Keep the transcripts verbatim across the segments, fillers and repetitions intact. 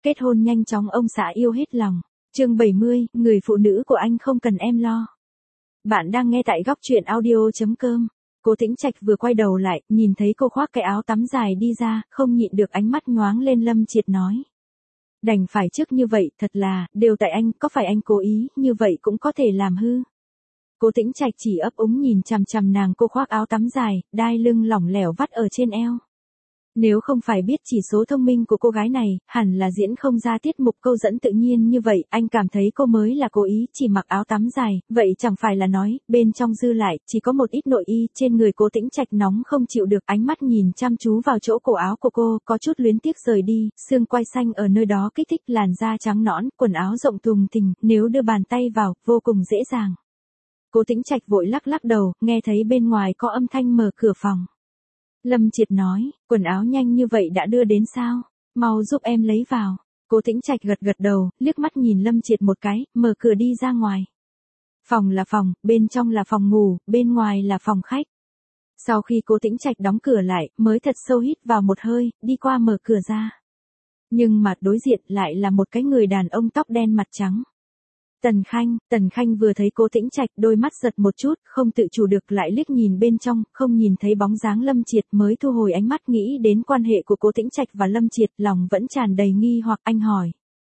kết hôn nhanh chóng ông xã yêu hết lòng. Chương bảy mươi, người phụ nữ của anh không cần em lo. Bạn đang nghe tại góc truyện audio chấm com. Cố Tĩnh Trạch vừa quay đầu lại, nhìn thấy cô khoác cái áo tắm dài đi ra, không nhịn được ánh mắt nhoáng lên. Lâm Triệt nói. Đành phải trước như vậy, thật là, đều tại anh, có phải anh cố ý, như vậy cũng có thể làm hư. Cố Tĩnh Trạch chỉ ấp úng nhìn chằm chằm nàng. Cô khoác áo tắm dài, đai lưng lỏng lẻo vắt ở trên eo. Nếu không phải biết chỉ số thông minh của cô gái này, hẳn là diễn không ra tiết mục câu dẫn tự nhiên như vậy, anh cảm thấy cô mới là cố ý, chỉ mặc áo tắm dài, vậy chẳng phải là nói, bên trong dư lại, chỉ có một ít nội y, trên người Cố Tĩnh Trạch nóng không chịu được, ánh mắt nhìn chăm chú vào chỗ cổ áo của cô, có chút luyến tiếc rời đi, xương quai xanh ở nơi đó kích thích làn da trắng nõn, quần áo rộng thùng thình, nếu đưa bàn tay vào, vô cùng dễ dàng. Cố Tĩnh Trạch vội lắc lắc đầu, nghe thấy bên ngoài có âm thanh mở cửa phòng. Lâm Triệt nói, quần áo nhanh như vậy đã đưa đến sao? Mau giúp em lấy vào. Cố Tĩnh Trạch gật gật đầu, liếc mắt nhìn Lâm Triệt một cái, mở cửa đi ra ngoài. Phòng là phòng, bên trong là phòng ngủ, bên ngoài là phòng khách. Sau khi Cố Tĩnh Trạch đóng cửa lại, mới thật sâu hít vào một hơi, đi qua mở cửa ra. Nhưng mà đối diện lại là một cái người đàn ông tóc đen mặt trắng. Tần Khanh, Tần Khanh vừa thấy Cố Tĩnh Trạch, đôi mắt giật một chút, không tự chủ được lại liếc nhìn bên trong, không nhìn thấy bóng dáng Lâm Triệt, mới thu hồi ánh mắt nghĩ đến quan hệ của Cố Tĩnh Trạch và Lâm Triệt, lòng vẫn tràn đầy nghi hoặc. Anh hỏi.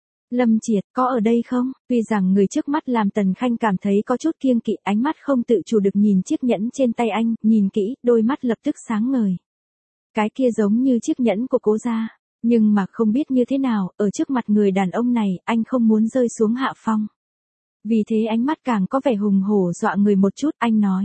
Lâm Triệt, có ở đây không? Tuy rằng người trước mắt làm Tần Khanh cảm thấy có chút kiêng kỵ, ánh mắt không tự chủ được nhìn chiếc nhẫn trên tay anh, nhìn kỹ, đôi mắt lập tức sáng ngời. Cái kia giống như chiếc nhẫn của Cố gia, nhưng mà không biết như thế nào, ở trước mặt người đàn ông này, anh không muốn rơi xuống hạ phong. Vì thế ánh mắt càng có vẻ hùng hổ dọa người một chút, anh nói.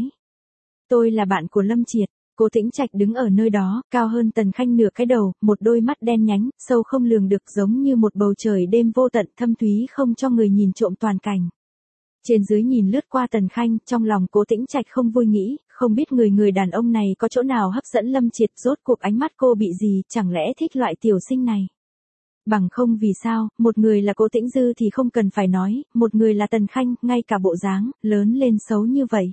Tôi là bạn của Lâm Triệt. Cố Tĩnh Trạch đứng ở nơi đó, cao hơn Tần Khanh nửa cái đầu, một đôi mắt đen nhánh, sâu không lường được, giống như một bầu trời đêm vô tận, thâm thúy không cho người nhìn trộm toàn cảnh. Trên dưới nhìn lướt qua Tần Khanh, trong lòng Cố Tĩnh Trạch không vui nghĩ, không biết người người đàn ông này có chỗ nào hấp dẫn Lâm Triệt, rốt cuộc ánh mắt cô bị gì, chẳng lẽ thích loại tiểu sinh này. Bằng không vì sao, một người là Cố Tĩnh Dư thì không cần phải nói, một người là Tần Khanh, ngay cả bộ dáng, lớn lên xấu như vậy.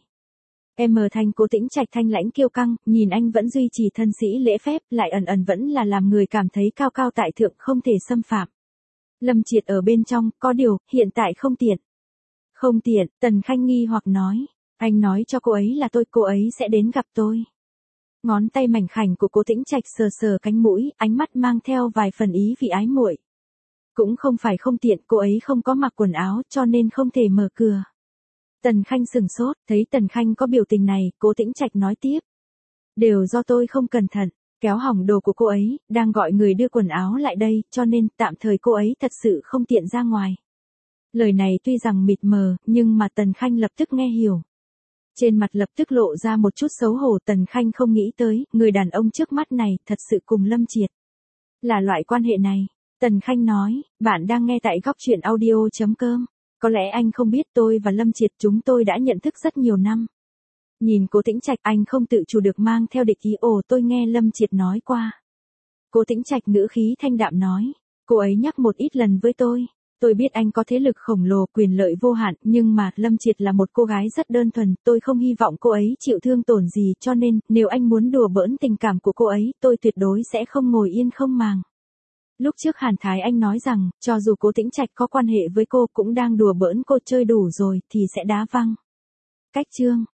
Em mờ thanh Cố Tĩnh Trạch thanh lãnh kiêu căng, nhìn anh vẫn duy trì thân sĩ lễ phép, lại ẩn ẩn vẫn là làm người cảm thấy cao cao tại thượng, không thể xâm phạm. Lâm Triệt ở bên trong, có điều, hiện tại không tiện. Không tiện, Tần Khanh nghi hoặc nói, anh nói cho cô ấy là tôi, cô ấy sẽ đến gặp tôi. Ngón tay mảnh khảnh của Cố Tĩnh Trạch sờ sờ cánh mũi, ánh mắt mang theo vài phần ý vị ái muội. Cũng không phải không tiện, cô ấy không có mặc quần áo, cho nên không thể mở cửa. Tần Khanh sừng sốt, thấy Tần Khanh có biểu tình này, Cố Tĩnh Trạch nói tiếp. Đều do tôi không cẩn thận, kéo hỏng đồ của cô ấy, đang gọi người đưa quần áo lại đây, cho nên tạm thời cô ấy thật sự không tiện ra ngoài. Lời này tuy rằng mịt mờ, nhưng mà Tần Khanh lập tức nghe hiểu. Trên mặt lập tức lộ ra một chút xấu hổ. Tần Khanh không nghĩ tới, người đàn ông trước mắt này, thật sự cùng Lâm Triệt. Là loại quan hệ này. Tần Khanh nói, bạn đang nghe tại góc truyện audio chấm com. Có lẽ anh không biết tôi và Lâm Triệt chúng tôi đã nhận thức rất nhiều năm. Nhìn Cố Tĩnh Trạch, anh không tự chủ được mang theo địch ý. Ồ, tôi nghe Lâm Triệt nói qua. Cố Tĩnh Trạch ngữ khí thanh đạm nói, cô ấy nhắc một ít lần với tôi. Tôi biết anh có thế lực khổng lồ, quyền lợi vô hạn, nhưng mà, Lâm Triệt là một cô gái rất đơn thuần, tôi không hy vọng cô ấy chịu thương tổn gì, cho nên, nếu anh muốn đùa bỡn tình cảm của cô ấy, tôi tuyệt đối sẽ không ngồi yên không màng. Lúc trước Hàn Thái Anh nói rằng, cho dù Cố Tĩnh Trạch có quan hệ với cô cũng đang đùa bỡn cô, chơi đủ rồi, thì sẽ đá văng. Cách chương,